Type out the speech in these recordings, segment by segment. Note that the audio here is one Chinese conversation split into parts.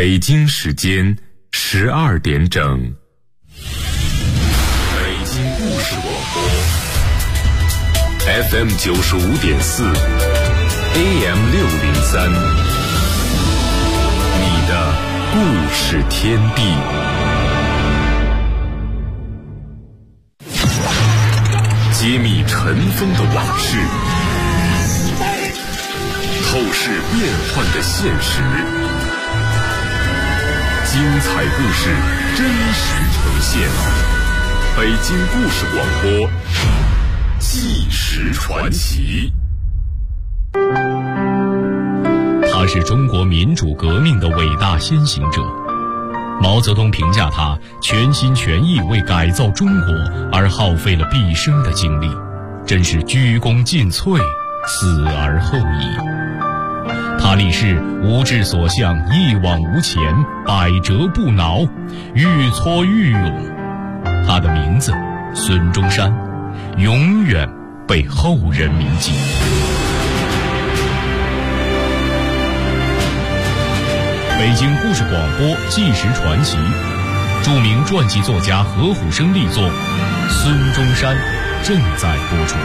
北京时间12点整，北京故事广播 FM 95.4 AM 603，你的故事天地。揭秘尘封的往事，透视变幻的现实，精彩故事真实呈现。北京故事广播，纪实传奇。 他是中国民主革命的伟大先行者。毛泽东评价他全心全意为改造中国而耗费了毕生的精力，真是鞠躬尽瘁，死而后已。他立誓无志所向，一往无前，百折不挠，愈挫愈勇。他的名字孙中山，永远被后人铭记。北京故事广播纪实传奇，著名传记作家何虎生力作《孙中山》正在播出。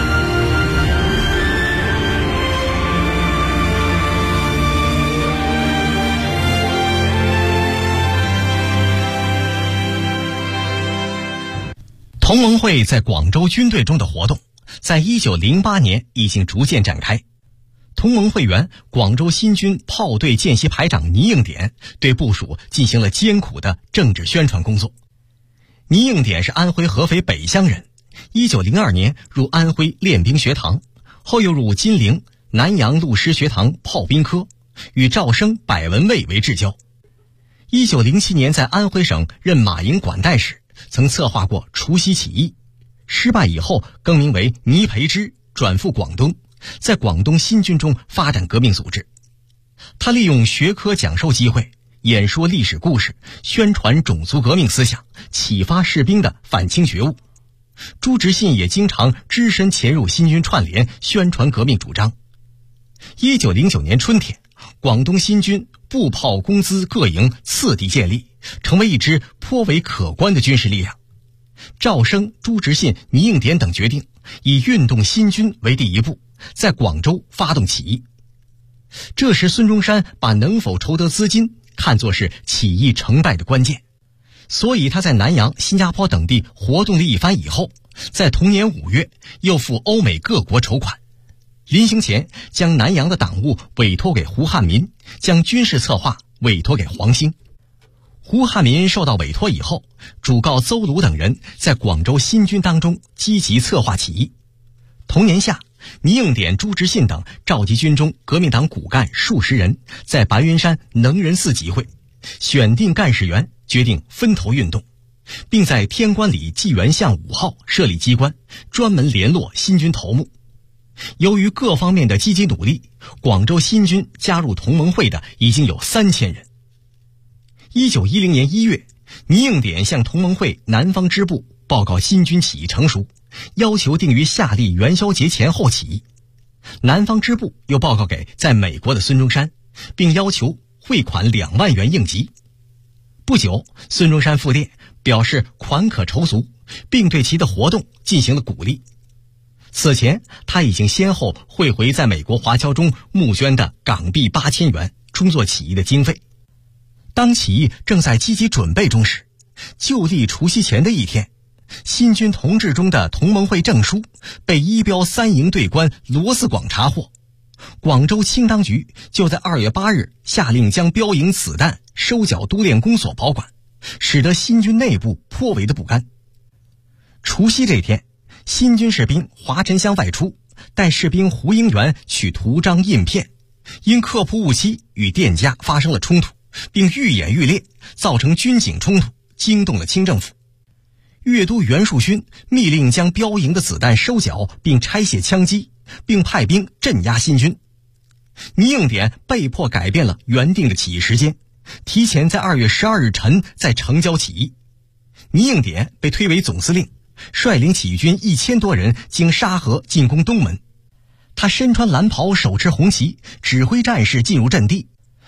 同盟会在广州军队中的活动，在1908年已经逐渐展开。同盟会员广州新军炮队见习排长倪应典对部属进行了艰苦的政治宣传工作。倪应典是安徽合肥北乡人，1902年入安徽练兵学堂，后又入金陵南洋陆师学堂炮兵科，与赵升、百文蔚为至交。1907年在安徽省任马营管带时，曾策划过除夕起义，失败以后更名为倪培之，转赴广东，在广东新军中发展革命组织。他利用学科讲授机会，演说历史故事，宣传种族革命思想，启发士兵的反清觉悟。朱执信也经常只身潜入新军串联，宣传革命主张。1909年春天，广东新军步炮工资各营次第建立，成为一支颇为可观的军事力量。赵升、朱执信、倪应典等决定以运动新军为第一步，在广州发动起义。这时孙中山把能否筹得资金看作是起义成败的关键，所以他在南洋、新加坡等地活动了一番以后，在同年5月又赴欧美各国筹款。临行前将南洋的党务委托给胡汉民，将军事策划委托给黄兴。胡汉民受到委托以后，主告邹鲁等人在广州新军当中积极策划起义。同年夏，倪应典、朱执信等召集军中革命党骨干数十人，在白云山能仁寺集会，选定干事员，决定分头运动，并在天官里纪元巷5号设立机关，专门联络新军头目。由于各方面的积极努力，广州新军加入同盟会的已经有3000人。1910年1月，倪应典向同盟会南方支部报告新军起义成熟，要求定于夏历元宵节前后起义。南方支部又报告给在美国的孙中山，并要求汇款2万元应急。不久，孙中山复电表示款可筹足，并对其的活动进行了鼓励。此前他已经先后汇回在美国华侨中募捐的港币8000元，充作起义的经费。当起义正在积极准备中时，旧历除夕前的一天，新军同志中的同盟会证书被一标3营队官罗思广查获。广州清当局就在2月8日下令将标营子弹收缴督练公所保管，使得新军内部颇为的不甘。除夕这天，新军士兵华晨香外出，带士兵胡英元去图章印片，因刻铺误期与店家发生了冲突，并愈演愈烈，造成军警冲突，惊动了清政府。粤都袁树勋密令将标营的子弹收缴，并拆卸枪击，并派兵镇压新军。倪应典被迫改变了原定的起义时间，提前在2月12日晨在城郊起义。倪应典被推为总司令，率领起义军1000多人经沙河进攻东门。他身穿蓝袍，手持红旗，指挥战士进入阵地。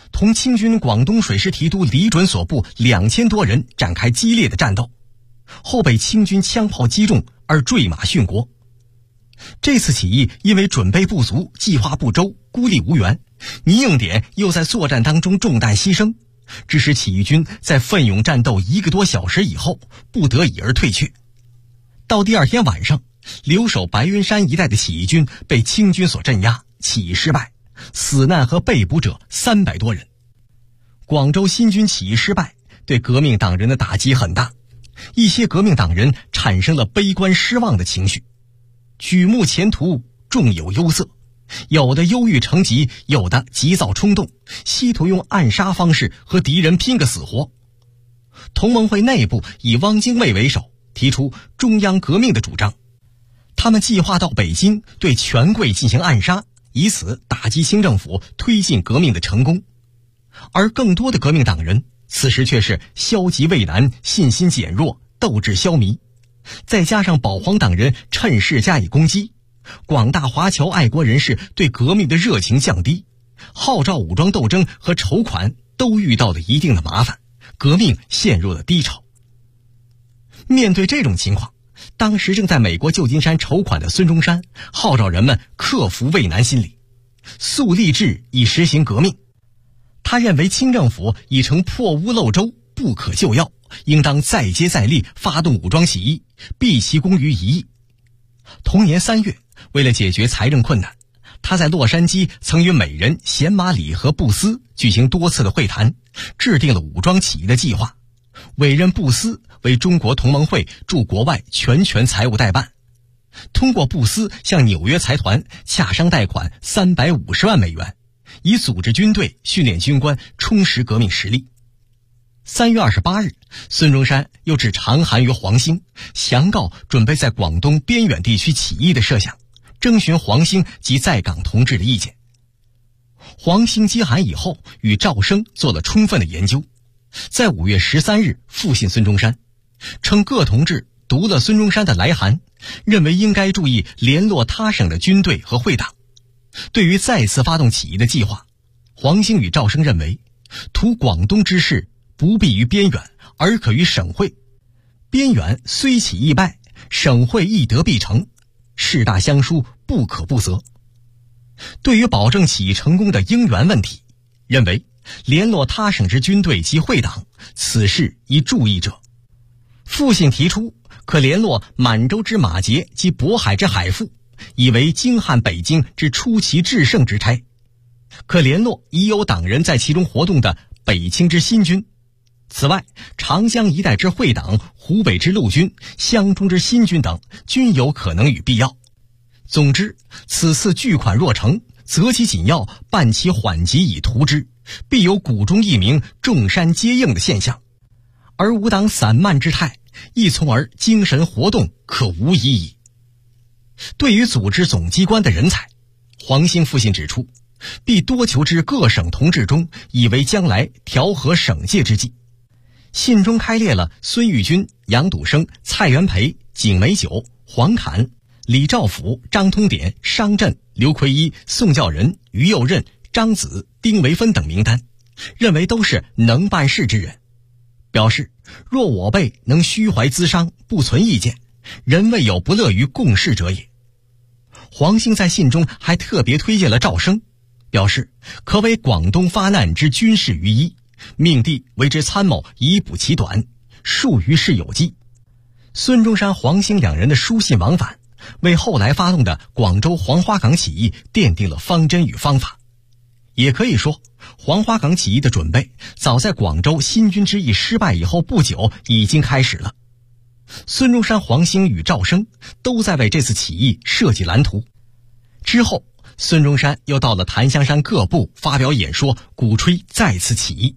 同清军广东水师提督李准所部2000多人展开激烈的战斗，后被清军枪炮击中而坠马殉国。这次起义因为准备不足、计划不周、孤立无援，倪应典又在作战当中中弹牺牲，致使起义军在奋勇战斗1个多小时以后不得已而退却。到第二天晚上，留守白云山一带的起义军被清军所镇压，起义失败，死难和被捕者300多人。广州新军起义失败，对革命党人的打击很大，一些革命党人产生了悲观失望的情绪，举目前途众有忧色，有的忧郁成疾，有的急躁冲动，企图用暗杀方式和敌人拼个死活。同盟会内部以汪精卫为首，提出中央革命的主张，他们计划到北京对权贵进行暗杀，以此打击清政府推进革命的成功。而更多的革命党人此时却是消极畏难，信心减弱，斗志消弭，再加上保皇党人趁势加以攻击，广大华侨爱国人士对革命的热情降低，号召武装斗争和筹款都遇到了一定的麻烦，革命陷入了低潮。面对这种情况，当时正在美国旧金山筹款的孙中山号召人们克服畏难心理，速立志以实行革命。他认为清政府已成破屋漏舟，不可救药，应当再接再厉，发动武装起义，毕其功于一役。同年3月，为了解决财政困难，他在洛杉矶曾与美人贤马里和布斯举行多次的会谈，制定了武装起义的计划，委任布斯为中国同盟会驻国外全权财务代办，通过布斯向纽约财团洽商贷款350万美元，以组织军队、训练军官，充实革命实力。3月28日，孙中山又致长函于黄兴，详告准备在广东边远地区起义的设想，征询黄兴及在港同志的意见。黄兴接函以后，与赵升做了充分的研究，在5月13日复信孙中山，称各同志读了孙中山的来函，认为应该注意联络他省的军队和会党。对于再次发动起义的计划，黄兴与赵升认为，图广东之势不必于边远，而可于省会。边远虽起易败，省会亦得必成，势大相疏，不可不责。对于保证起义成功的应援问题，认为联络他省之军队及会党，此事宜注意者。复信提出，可联络满洲之马杰及渤海之海富，以为京汉北京之出奇制胜之差；可联络已有党人在其中活动的北清之新军。此外，长江一带之会党、湖北之陆军、湘中之新军等，均有可能与必要。总之，此次巨款若成，择其紧要，办其缓急以图之，必有鼓中一鸣，众山皆应的现象。而吾党散漫之态，亦从而精神活动可无疑矣。对于组织总机关的人才，黄兴复信指出，必多求之各省同志中，以为将来调和省界之计。信中开列了孙玉军、杨笃生、蔡元培、景美九、黄侃、李兆甫、张通典、商震、刘奎一、宋教仁、于右任、张子、丁维芬等名单，认为都是能办事之人，表示若我辈能虚怀咨商，不存意见，人未有不乐于共事者也。黄兴在信中还特别推荐了赵升，表示可为广东发难之军事于一，命帝为之参谋，以补其短，数于事有记。孙中山、黄兴两人的书信往返，为后来发动的广州黄花岗起义奠定了方针与方法。也可以说，黄花岗起义的准备早在广州新军之役失败以后不久已经开始了。孙中山、黄兴与赵升都在为这次起义设计蓝图。之后，孙中山又到了檀香山各部发表演说，鼓吹再次起义。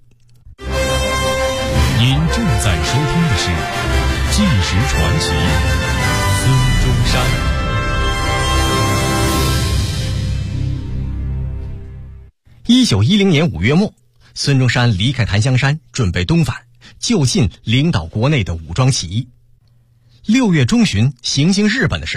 您正在收听的是《纪实传奇》，孙中山。 1910年5月末，孙中山离开檀香山，准备东返，就近领导国内的武装起义。6月中旬行经日本的时候，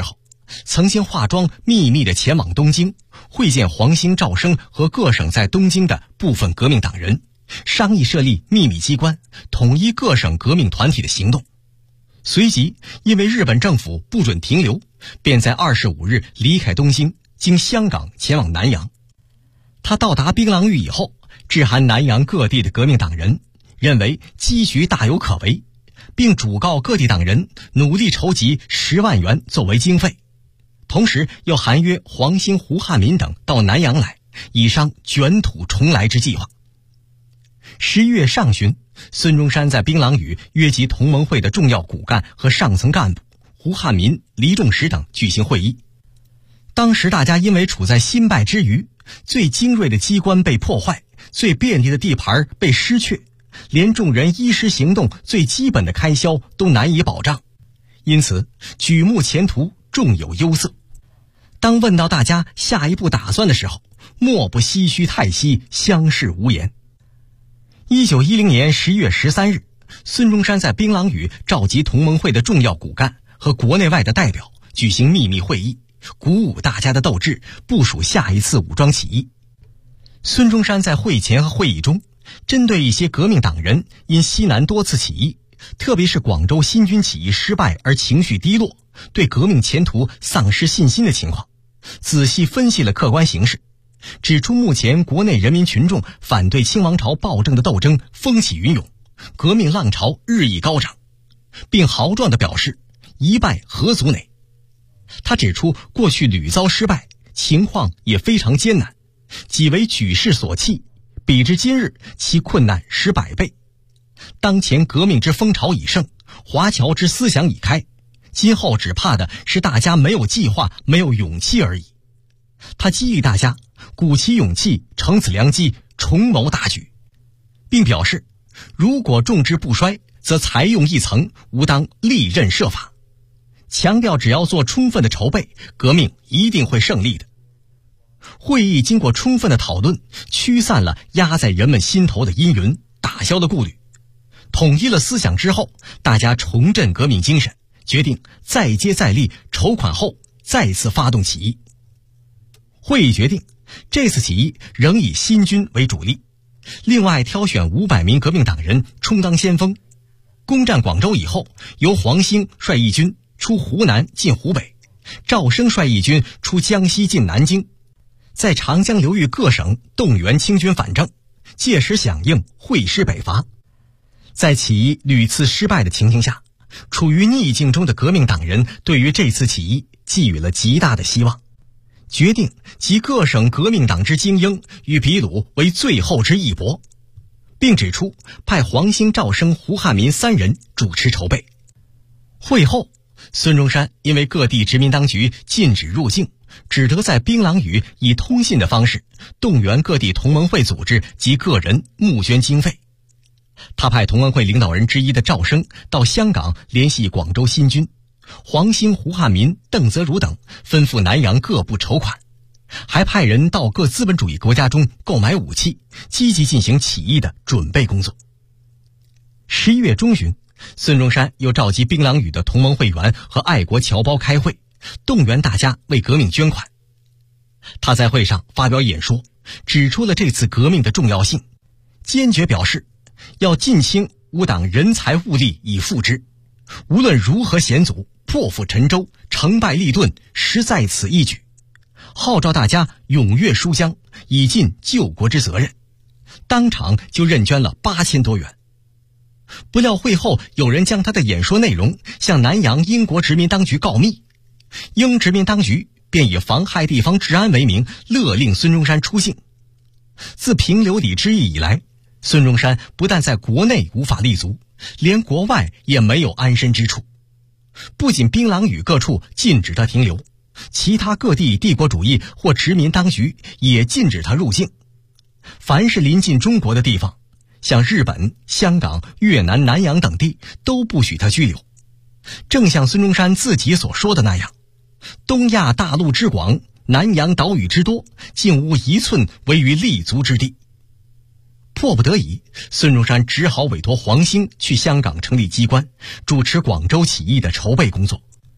曾经化妆秘密地前往东京，会见黄兴、赵生和各省在东京的部分革命党人，商议设立秘密机关，统一各省革命团体的行动。随即因为日本政府不准停留，便在25日离开东京，经香港前往南洋。他到达槟榔屿以后，致函南洋各地的革命党人，认为机局大有可为，并嘱告各地党人努力筹集10万元作为经费，同时又函约黄兴、胡汉民等到南洋来，以商卷土重来之计划。11月上旬，孙中山在槟榔屿约集同盟会的重要骨干和上层干部胡汉民、黎仲实等举行会议。当时大家因为处在新败之余，最精锐的机关被破坏，最便利的地盘被失去，连众人衣食行动最基本的开销都难以保障，因此举目前途众有忧色。当问到大家下一步打算的时候，莫不唏嘘叹息，相视无言。1910年11月13日，孙中山在槟榔屿召集同盟会的重要骨干和国内外的代表，举行秘密会议，鼓舞大家的斗志，部署下一次武装起义。孙中山在会前和会议中，针对一些革命党人因西南多次起义，特别是广州新军起义失败而情绪低落，对革命前途丧失信心的情况，仔细分析了客观形势，指出目前国内人民群众反对清王朝暴政的斗争风起云涌，革命浪潮日益高涨，并豪壮地表示一败何足馁。他指出过去屡遭失败，情况也非常艰难，己为举世所弃，比之今日，其困难10百倍。当前革命之风潮已盛，华侨之思想已开，今后只怕的是大家没有计划，没有勇气而已。他激励大家鼓起勇气，乘此良机，重谋大举，并表示如果众志不衰，则才用一层，吾当利刃设法，强调只要做充分的筹备，革命一定会胜利的。会议经过充分的讨论，驱散了压在人们心头的阴云，打消了顾虑，统一了思想之后，大家重振革命精神，决定再接再厉，筹款后再次发动起义。会议决定这次起义仍以新军为主力，另外挑选500名革命党人充当先锋。攻占广州以后，由黄兴率义军出湖南进湖北，赵生率义军出江西进南京，在长江流域各省动员清军反正，届时响应会师北伐。在起义屡次失败的情形下，处于逆境中的革命党人对于这次起义寄予了极大的希望，决定集各省革命党之精英与秘鲁为最后之一搏，并指出派黄兴、赵生、胡汉民3人主持筹备。会后，孙中山因为各地殖民当局禁止入境，只得在槟榔屿以通信的方式动员各地同盟会组织及个人募捐经费。他派同盟会领导人之一的赵生到香港联系广州新军，黄兴、胡汉民、邓泽如等吩咐南洋各部筹款，还派人到各资本主义国家中购买武器，积极进行起义的准备工作。11月中旬，孙中山又召集槟榔屿的同盟会员和爱国侨胞开会，动员大家为革命捐款。他在会上发表演说，指出了这次革命的重要性，坚决表示要尽倾吾党人才物力以赴之，无论如何险阻，破釜沉舟，成败立顿，实在此一举，号召大家踊跃书香，以尽救国之责任。当场就认捐了8000多元。不料会后有人将他的演说内容向南洋英国殖民当局告密，英殖民当局便以妨害地方治安为名，勒令孙中山出境。自平刘底之役以来，孙中山不但在国内无法立足，连国外也没有安身之处。不仅槟榔屿各处禁止他停留，其他各地帝国主义或殖民当局也禁止他入境。凡是临近中国的地方，像日本、香港、越南、南洋等地都不许他居留。正像孙中山自己所说的那样，东亚大陆之广，南洋岛屿之多，竟无一寸为于立足之地。迫不得已，孙中山只好委托黄兴去香港成立机关，主持广州起义的筹备工作。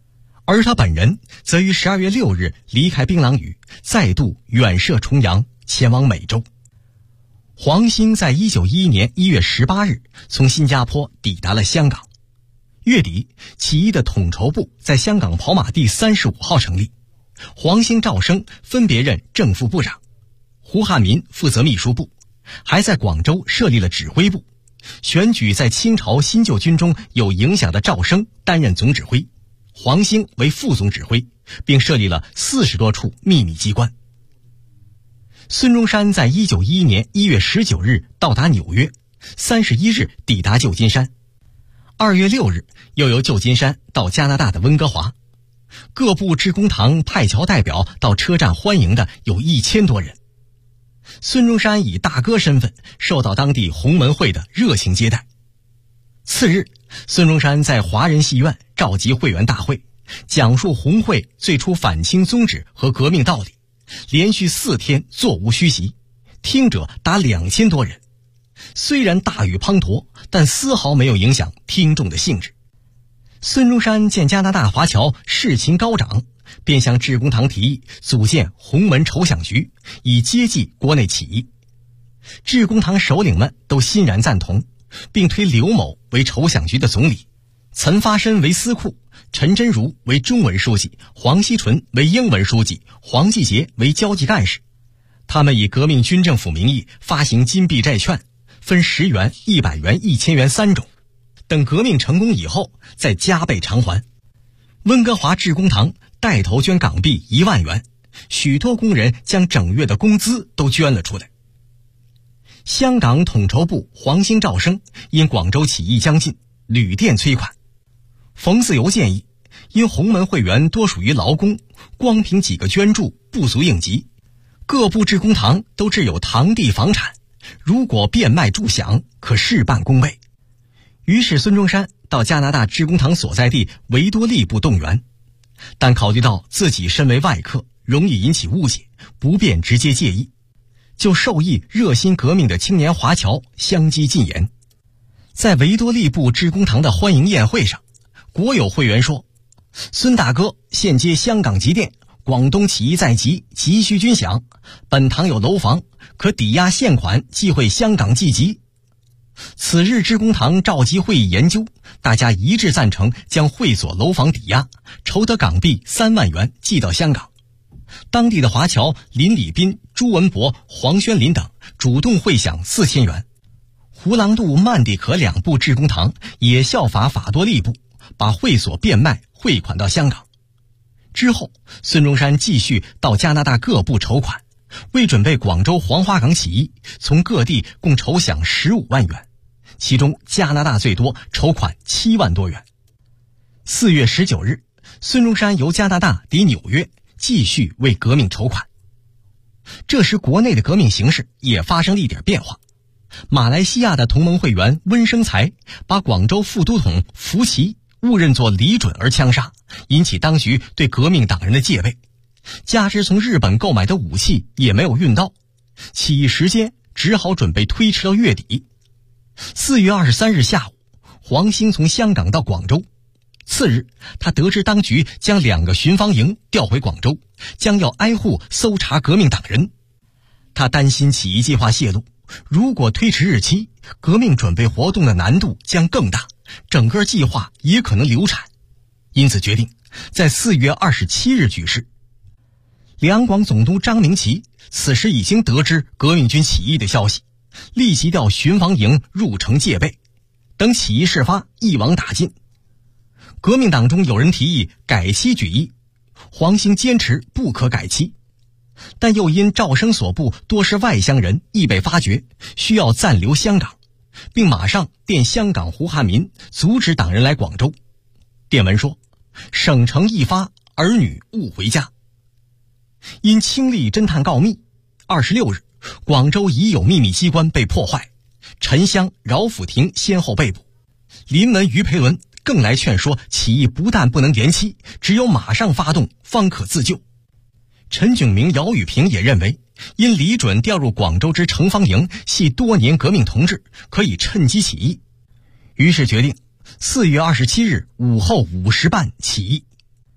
而他本人则于12月6日离开槟榔屿，再度远涉重洋前往美洲。黄兴在1911年1月18日从新加坡抵达了香港。月底，起义的统筹部在香港跑马地35号成立，黄兴、赵生分别任正副部长，胡汉民负责秘书部，还在广州设立了指挥部，选举在清朝新旧军中有影响的赵生担任总指挥，黄兴为副总指挥，并设立了40多处秘密机关。孙中山在1911年1月19日到达纽约，31日抵达旧金山，2月6日又由旧金山到加拿大的温哥华。各部致公堂派侨代表到车站欢迎的有1000多人。孙中山以大哥身份受到当地洪门会的热情接待。次日，孙中山在华人戏院召集会员大会，讲述红会最初反清宗旨和革命道理，连续4天座无虚席，听者达2000多人。虽然大雨滂沱，但丝毫没有影响听众的兴致。孙中山见加拿大华侨士情高涨，便向致公堂提议组建洪门筹饷局，以接济国内起义。致公堂首领们都欣然赞同，并推刘某为筹饷局的总理，岑发申为司库，陈真如为中文书记，黄锡纯为英文书记，黄继杰为交际干事。他们以革命军政府名义发行金币债券，分10元、100元、1000元3种，等革命成功以后再加倍偿还。温哥华致公堂带头捐港币1万元，许多工人将整月的工资都捐了出来。香港统筹部黄兴、赵生因广州起义将近，旅店催款。冯自由建议，因洪门会员多属于劳工，光凭几个捐助不足应急，各部致公堂都置有堂地房产，如果变卖助饷，可事半功倍。于是孙中山到加拿大致公堂所在地维多利部动员，但考虑到自己身为外客，容易引起误解，不便直接介意，就授意热心革命的青年华侨相机进言。在维多利部致公堂的欢迎宴会上，国有会员说，孙大哥现接香港急电，广东起义在即，急需军饷，本堂有楼房，可抵押现款寄回香港济急。此日致公堂召集会议研究，大家一致赞成将会所楼房抵押，筹得港币3万元寄到香港。当地的华侨林礼斌、朱文博、黄宣林等主动汇饷4000元。胡郎渡、曼地可2部致公堂也效法法多利部，把会所变卖汇款到香港。之后，孙中山继续到加拿大各部筹款，为准备广州黄花岗起义，从各地共筹饷15万元，其中加拿大最多，筹款7万多元。4月19日，孙中山由加拿大抵纽约，继续为革命筹款。这时国内的革命形势也发生了一点变化。马来西亚的同盟会员温生财把广州副都统福奇误认作李准而枪杀，引起当局对革命党人的戒备，加之从日本购买的武器也没有运到，起义时间只好准备推迟到月底。4月23日下午，黄兴从香港到广州。次日，他得知当局将2个巡防营调回广州，将要挨户搜查革命党人。他担心起义计划泄露，如果推迟日期，革命准备活动的难度将更大，整个计划也可能流产，因此决定在4月27日举事。两广总督张明奇此时已经得知革命军起义的消息，立即调巡防营入城戒备，等起义事发，一网打尽。革命党中有人提议改期举义，黄兴坚持不可改期，但又因赵生所部多是外乡人，易被发觉，需要暂留香港，并马上电香港胡汉民阻止党人来广州。电文说，省城一发，儿女勿回家。因清吏侦探告密，26日广州已有秘密机关被破坏，陈香、饶辅廷先后被捕，林文、于培伦更来劝说起义不但不能延期，只有马上发动方可自救。陈炯明、姚宇平也认为，因李准调入广州之城防营系多年革命同志，可以趁机起义，于是决定4月27日午后5时半起义。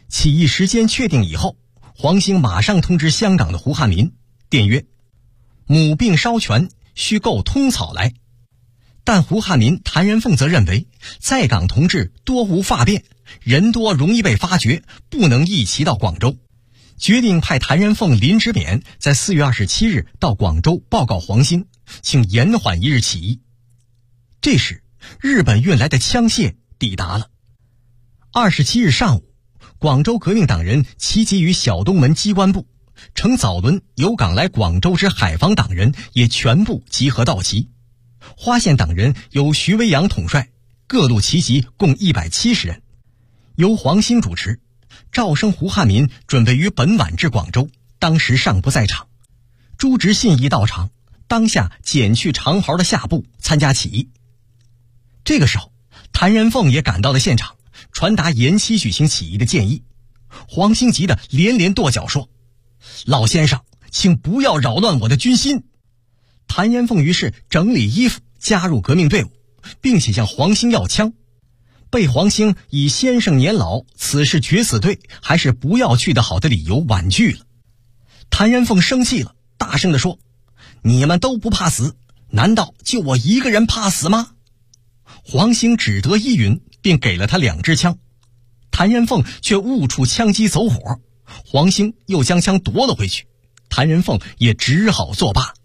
起义时间确定以后，黄兴马上通知香港的胡汉民，电曰：母病稍痊，须购通草来。但胡汉民、谭仁凤则认为，在港同志多无发变，人多容易被发觉，不能一齐到广州，决定派谭仁凤、林之勉在4月27日到广州报告黄兴，请延缓一日起义。这时，日本运来的枪械抵达了。27日上午，广州革命党人齐集于小东门机关部，乘早轮由港来广州之海防党人也全部集合到齐。花县党人由徐维阳统帅，各路齐集共170人，由黄兴主持。赵生、胡汉民准备于本晚至广州，当时尚不在场。朱执信一到场，当下剪去长袍的下部，参加起义。这个时候，谭仁凤也赶到了现场，传达延期举行起义的建议。黄兴急得连连跺脚说：老先生，请不要扰乱我的军心。谭仁凤于是整理衣服，加入革命队伍，并且向黄兴要枪，被黄兴以先生年老，此事决死队，还是不要去的好的理由婉拒了。谭仁凤生气了，大声地说：你们都不怕死，难道就我一个人怕死吗？黄兴只得依允，并给了他2支枪。谭仁凤却误触枪机走火，黄兴又将枪夺了回去，谭仁凤也只好作罢。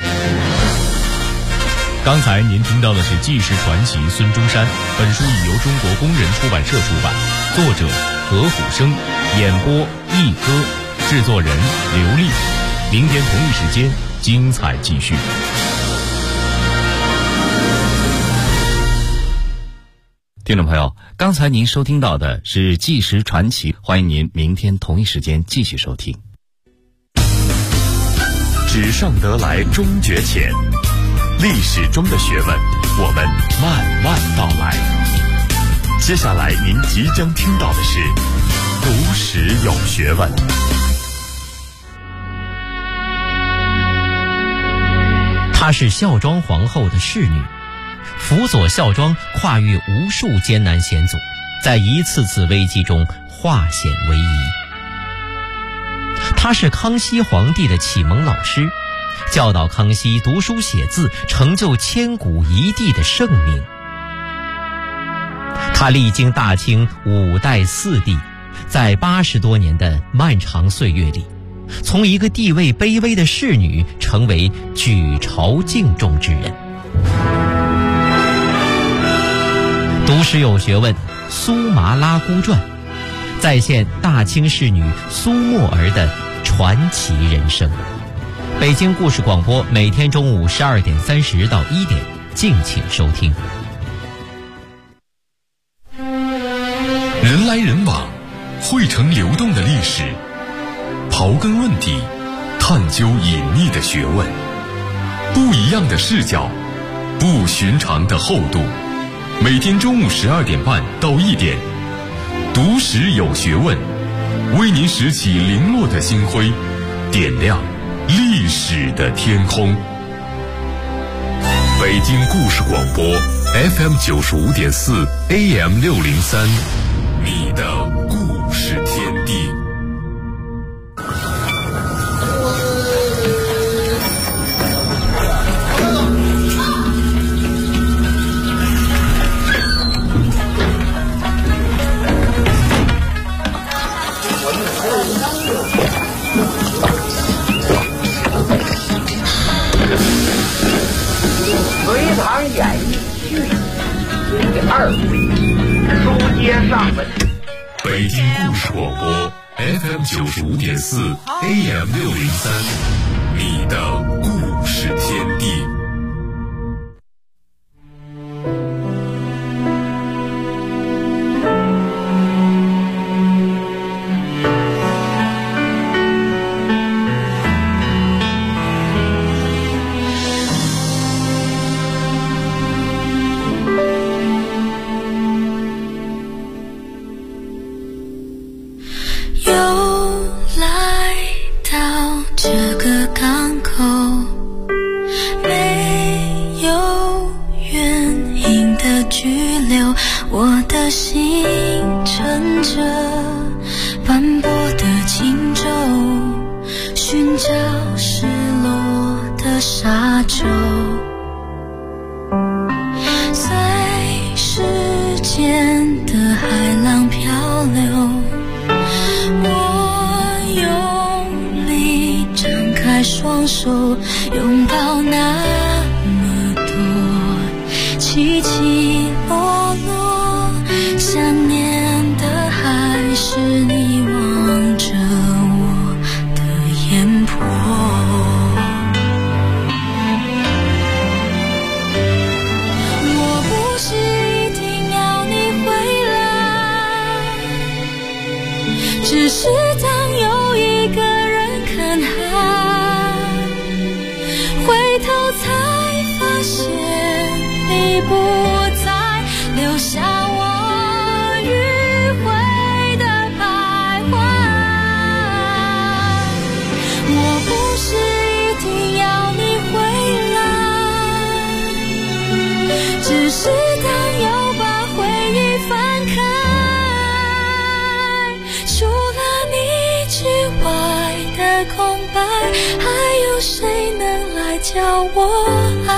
刚才您听到的是纪实传奇孙中山，本书已由中国工人出版社出版，作者何虎生，演播一哥，制作人刘丽。明天同一时间精彩继续。 听众朋友，刚才您收听到的是纪实传奇，欢迎您明天同一时间继续收听。 纸上得来终觉浅，历史中的学问，我们慢慢道来。接下来您即将听到的是读史有学问。 她是孝庄皇后的侍女，辅佐孝庄跨越无数艰难险阻，在一次次危机中化险为夷。她是康熙皇帝的启蒙老师，教导康熙读书写字，成就千古一帝的盛名。她历经大清5代4帝，在80多年的漫长岁月里，从一个地位卑微的侍女成为举朝敬重之人。读史有学问，苏麻拉姑传再现大清侍女苏沫儿的传奇人生。北京故事广播每天中午12点30到1点，敬请收听。 人来人往，汇成流动的历史，刨根问底，探究隐秘的学问，不一样的视角，不寻常的厚度。每天中午12点半到1点，读史有学问，为您拾起零落的星辉，点亮历史的天空。北京故事广播 FM 95.4 AM 603，你的故事天地。 隋唐演义续第2回，书接上文。 北京故事广播 FM 95.4 AM 603，你的故事天地。 这个港口，每角失落的沙洲，随时间的海浪漂流，我用力张开双手，拥抱那么多起起落落，想念的还是你望着我的眼波。我不是一定要你回来，只是当有一个人看海，回头才发现你不在，留下我迂回的徘徊。我不是一定要你回来，只是当又把回忆翻开，除了你之外的空白，还有谁能来教我爱？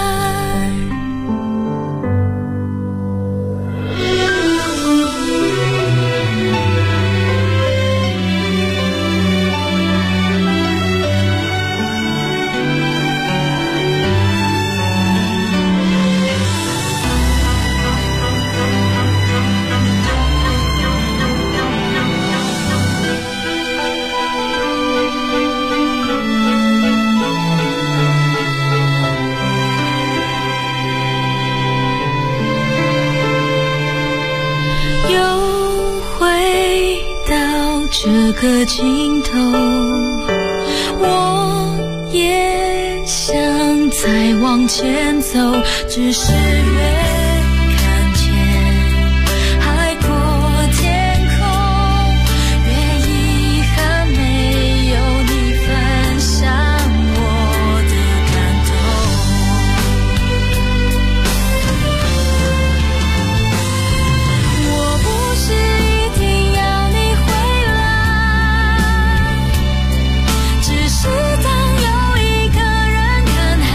这个尽头，我也想再往前走，只是越看见海阔天空，越遗憾没有你分享我的感动。我不是一定要你回来，只是当有一个人看海，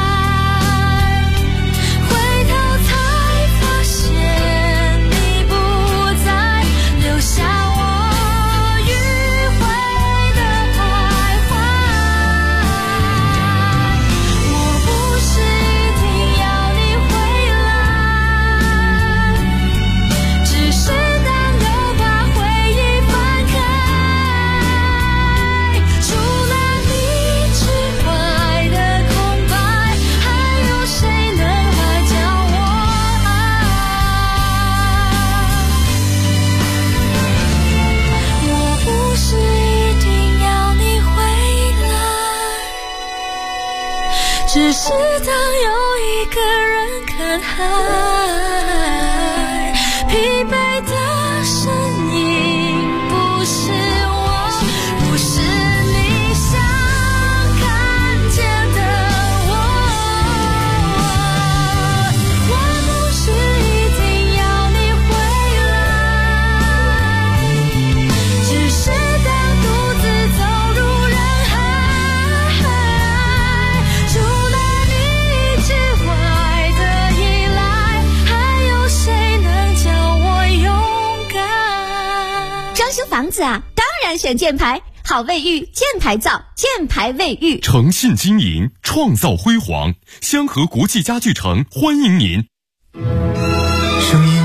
回头才发现你不在，留下我迂回的徘徊。我不是一定要你回来，只是当又把回忆翻开，除了你之外的空白，还有谁能来教我爱？我不是一定要你回来，只是当有一个人看海，疲惫的身影不是我，不是你想看见的我。我不是一定要你回来，只是当独自走入人海，除了你之外的依赖，还有谁能教我勇敢？ 装修房子啊，当然选建牌，好卫浴，建牌造，建牌卫浴。 诚信经营，创造辉煌。香河国际家具城欢迎您。 声音